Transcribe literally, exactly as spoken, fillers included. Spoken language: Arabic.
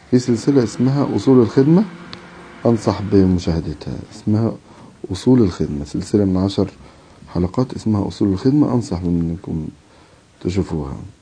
في سلسلة اسمها أصول الخدمة، أنصح بمشاهدتها. اسمها أصول الخدمة، سلسلة من عشر حلقات اسمها أصول الخدمة، أنصح بأنكم تشوفوها.